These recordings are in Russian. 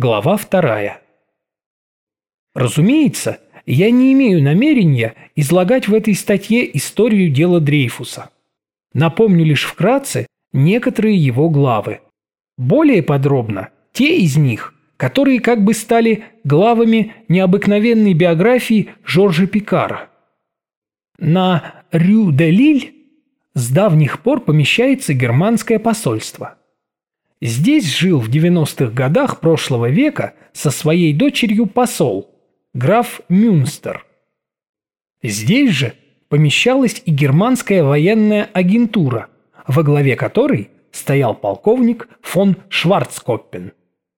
Глава 2. Разумеется, я не имею намерения излагать в этой статье историю дела Дрейфуса. Напомню лишь вкратце некоторые его главы. Более подробно те из них, которые как бы стали главами необыкновенной биографии Жоржа Пикара. На Рю-де-Лиль с давних пор помещается германское посольство. Здесь жил в 90-х годах прошлого века со своей дочерью посол, граф Мюнстер. Здесь же помещалась и германская военная агентура, во главе которой стоял полковник фон Шварцкоппен.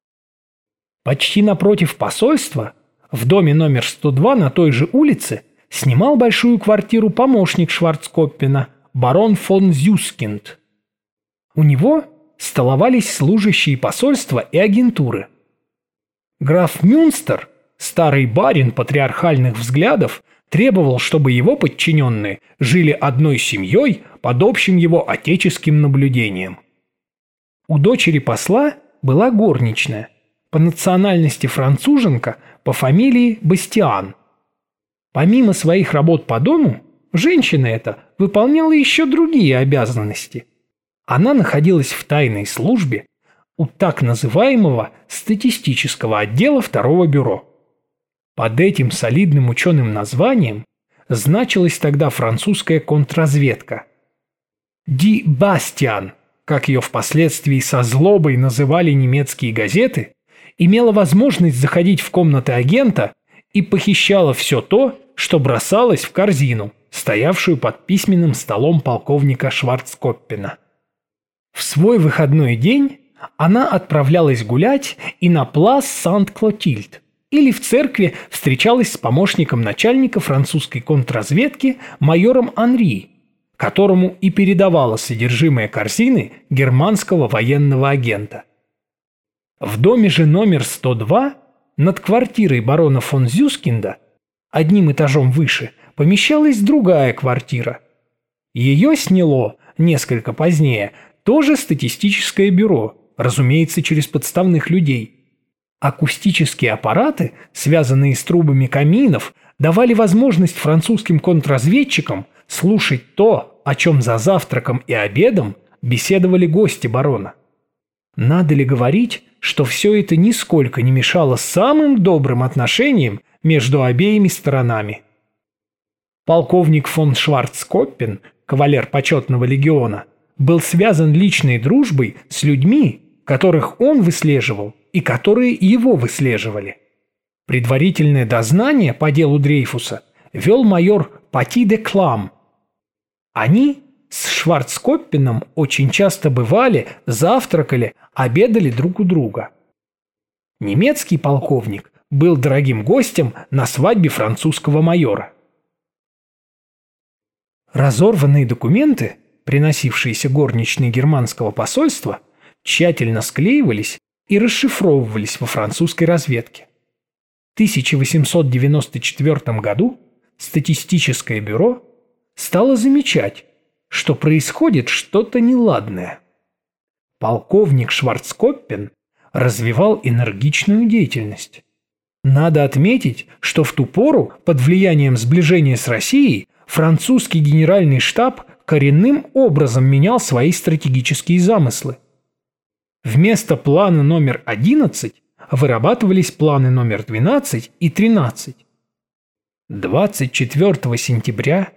Почти напротив посольства, в доме номер 102 на той же улице, снимал большую квартиру помощник Шварцкоппена, барон фон Зюскинд. У него столовались служащие посольства и агентуры. Граф Мюнстер, старый барин патриархальных взглядов, требовал, чтобы его подчиненные жили одной семьей под общим его отеческим наблюдением. У дочери посла была горничная, по национальности француженка, по фамилии Бастиан. Помимо своих работ по дому, женщина эта выполняла еще другие обязанности. Она находилась в тайной службе у так называемого статистического отдела второго бюро. Под этим солидным ученым названием значилась тогда французская контрразведка. «Ди Бастиан», как ее впоследствии со злобой называли немецкие газеты, имела возможность заходить в комнаты агента и похищала все то, что бросалось в корзину, стоявшую под письменным столом полковника Шварцкоппена. В свой выходной день она отправлялась гулять и на Плас Сант-Клотильд, или в церкви встречалась с помощником начальника французской контрразведки майором Анри, которому и передавала содержимое корзины германского военного агента. В доме же номер 102 над квартирой барона фон Зюскинда, одним этажом выше, помещалась другая квартира. Ее сняло несколько позднее тоже статистическое бюро, разумеется, через подставных людей. Акустические аппараты, связанные с трубами каминов, давали возможность французским контрразведчикам слушать то, о чем за завтраком и обедом беседовали гости барона. Надо ли говорить, что все это нисколько не мешало самым добрым отношениям между обеими сторонами? Полковник фон Шварцкоппен, кавалер почетного легиона, был связан личной дружбой с людьми, которых он выслеживал и которые его выслеживали. Предварительное дознание по делу Дрейфуса вел майор Пати де Клам. Они с Шварцкоппеном очень часто бывали, завтракали, обедали друг у друга. Немецкий полковник был дорогим гостем на свадьбе французского майора. Разорванные документы, приносившиеся горничной германского посольства, тщательно склеивались и расшифровывались во французской разведке. В 1894 году статистическое бюро стало замечать, что происходит что-то неладное. Полковник Шварцкоппен развивал энергичную деятельность. Надо отметить, что в ту пору, под влиянием сближения с Россией, французский генеральный штаб коренным образом менял свои стратегические замыслы. Вместо плана номер 11 вырабатывались планы номер 12 и 13. 24 сентября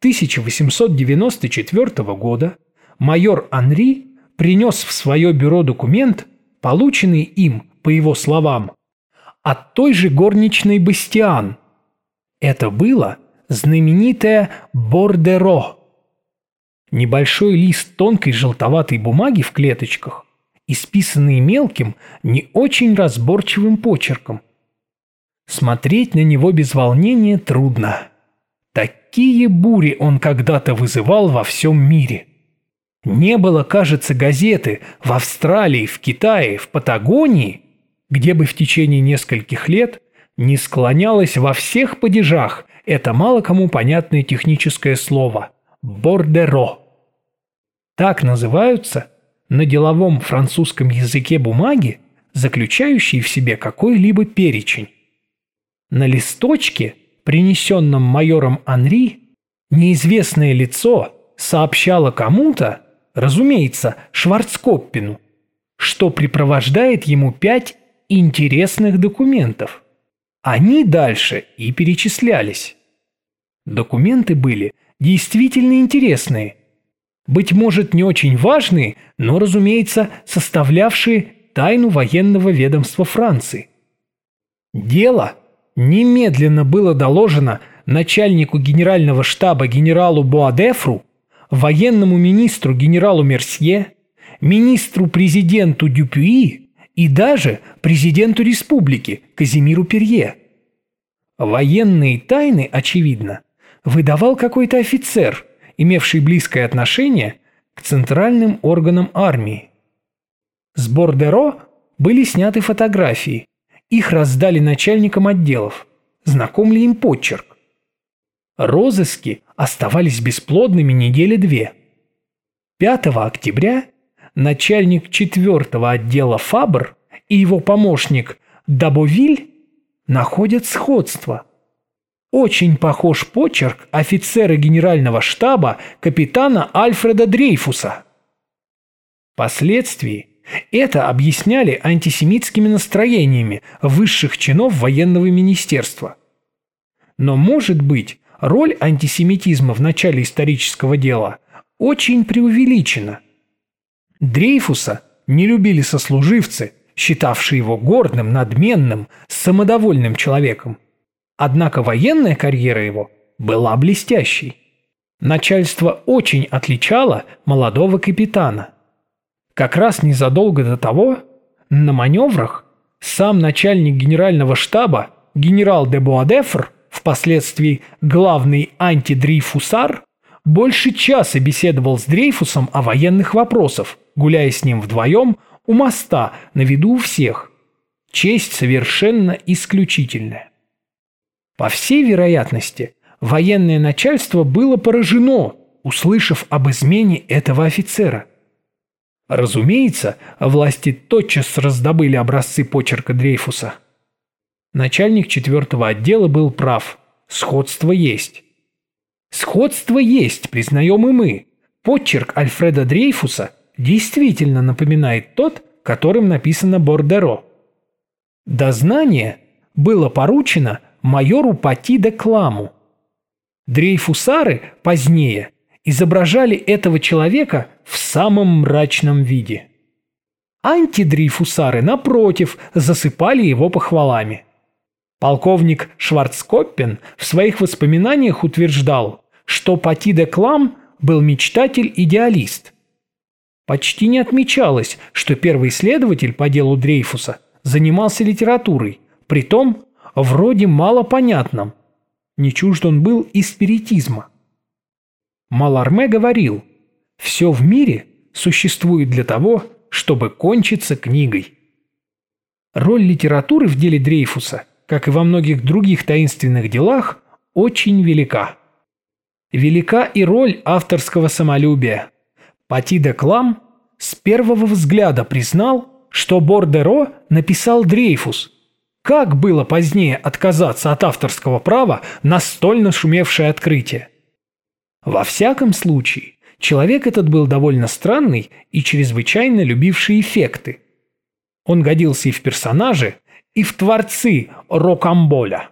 1894 года майор Анри принес в свое бюро документ, полученный им, по его словам, от той же горничной Бастиан. Это было знаменитое бордеро. Небольшой лист тонкой желтоватой бумаги в клеточках, исписанный мелким, не очень разборчивым почерком. Смотреть на него без волнения трудно. Такие бури он когда-то вызывал во всем мире. Не было, кажется, газеты в Австралии, в Китае, в Патагонии, где бы в течение нескольких лет не склонялось во всех падежах это мало кому понятное техническое слово «бордеро». Так называются на деловом французском языке бумаги, заключающий в себе какой-либо перечень. На листочке, принесенном майором Анри, неизвестное лицо сообщало кому-то, разумеется, Шварцкоппину, что припровождает ему 5 интересных документов. Они дальше и перечислялись. Документы были действительно интересные, быть может, не очень важные, но, разумеется, составлявшие тайну военного ведомства Франции. Дело немедленно было доложено начальнику генерального штаба генералу Боадефру, военному министру генералу Мерсье, министру-президенту Дюпюи и даже президенту республики Казимиру Перье. Военные тайны, очевидно, выдавал какой-то офицер, имевший близкое отношение к центральным органам армии. С Бордеро были сняты фотографии, их раздали начальникам отделов. Знаком ли им почерк? Розыски оставались бесплодными недели 2. 5 октября начальник 4-го отдела Фабр и его помощник Дабовиль находят сходство. Очень похож почерк офицера генерального штаба капитана Альфреда Дрейфуса. Впоследствии это объясняли антисемитскими настроениями высших чинов военного министерства. Но, может быть, роль антисемитизма в начале исторического дела очень преувеличена. Дрейфуса не любили сослуживцы, считавшие его гордым, надменным, самодовольным человеком. Однако военная карьера его была блестящей. Начальство очень отличало молодого капитана. Как раз незадолго до того, на маневрах, сам начальник генерального штаба, генерал де Боадефр, впоследствии главный антидрейфусар, больше часа беседовал с Дрейфусом о военных вопросах, гуляя с ним вдвоем у моста на виду у всех. Честь совершенно исключительная. По всей вероятности, военное начальство было поражено, услышав об измене этого офицера. Разумеется, власти тотчас раздобыли образцы почерка Дрейфуса. Начальник 4-го отдела был прав. Сходство есть. Сходство есть, признаем и мы. Почерк Альфреда Дрейфуса действительно напоминает тот, которым написано Бордеро. Дознание было поручено майору Пати де Кламу. Дрейфусары позднее изображали этого человека в самом мрачном виде. Антидрейфусары, напротив, засыпали его похвалами. Полковник Шварцкоппен в своих воспоминаниях утверждал, что Пати де Клам был мечтатель-идеалист. Почти не отмечалось, что первый следователь по делу Дрейфуса занимался литературой, притом вроде малопонятном. Не чужд он был и спиритизма. Маларме говорил: «Все в мире существует для того, чтобы кончиться книгой». Роль литературы в деле Дрейфуса, как и во многих других таинственных делах, очень велика. Велика и роль авторского самолюбия. Пати де Клам с первого взгляда признал, что Бордеро написал Дрейфус. Как было позднее отказаться от авторского права на столь нашумевшее открытие? Во всяком случае, человек этот был довольно странный и чрезвычайно любивший эффекты. Он годился и в персонажи, и в творцы Рокамболя.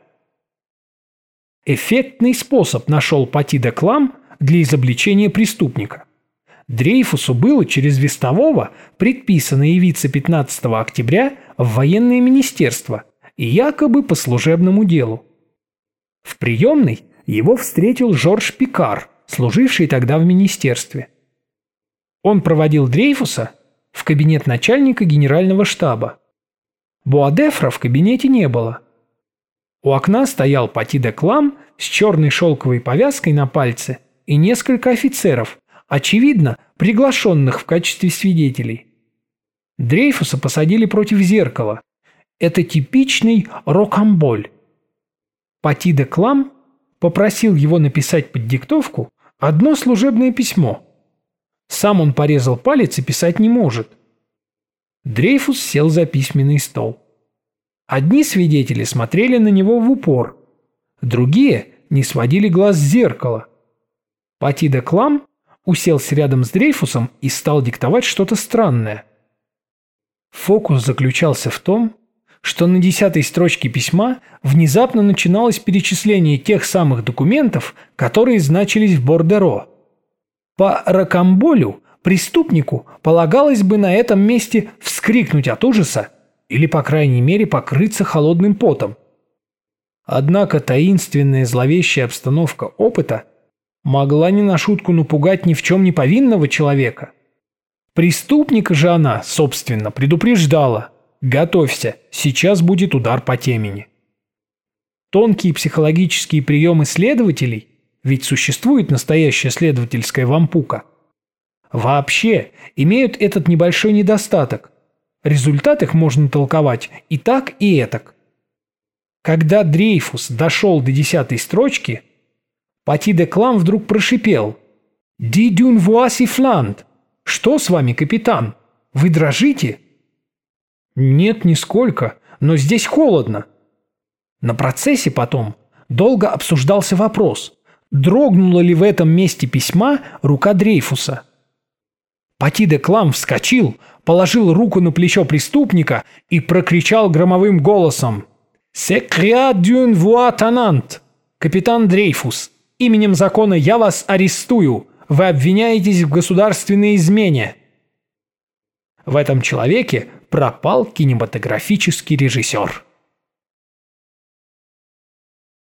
Эффектный способ нашел Пати де Клам для изобличения преступника. Дрейфусу было через вестового предписано явиться 15 октября в военное министерство и якобы по служебному делу. В приемной его встретил Жорж Пикар, служивший тогда в министерстве. Он проводил Дрейфуса в кабинет начальника генерального штаба. Боадефра в кабинете не было. У окна стоял Пати де Клам с черной шелковой повязкой на пальце и несколько офицеров, очевидно, приглашенных в качестве свидетелей. Дрейфуса посадили против зеркала. Это типичный Рокамболь. Пати де Клам попросил его написать под диктовку одно служебное письмо. Сам он порезал палец и писать не может. Дрейфус сел за письменный стол. Одни свидетели смотрели на него в упор, другие не сводили глаз с зеркала. Пати де Клам уселся рядом с Дрейфусом и стал диктовать что-то странное. Фокус заключался в том, что на 10-й строчке письма внезапно начиналось перечисление тех самых документов, которые значились в бордеро. По рокамболю преступнику полагалось бы на этом месте вскрикнуть от ужаса или, по крайней мере, покрыться холодным потом. Однако таинственная зловещая обстановка опыта могла не на шутку напугать ни в чем не повинного человека. Преступника же она, собственно, предупреждала: «Готовься, сейчас будет удар по темени». Тонкие психологические приемы следователей, ведь существует настоящая следовательская вампука, вообще имеют этот небольшой недостаток. Результат их можно толковать и так, и этак. Когда Дрейфус дошел до 10-й строчки, Пати де Клам вдруг прошипел: «Ди дюн вуаси фланд! Что с вами, капитан? Вы дрожите?» «Нет, нисколько, но здесь холодно». На процессе потом долго обсуждался вопрос, дрогнула ли в этом месте письма рука Дрейфуса. Пати де Клам вскочил, положил руку на плечо преступника и прокричал громовым голосом: «C'est cria d'une voix tonnante! Капитан Дрейфус, именем закона я вас арестую! Вы обвиняетесь в государственной измене!» В этом человеке пропал кинематографический режиссер.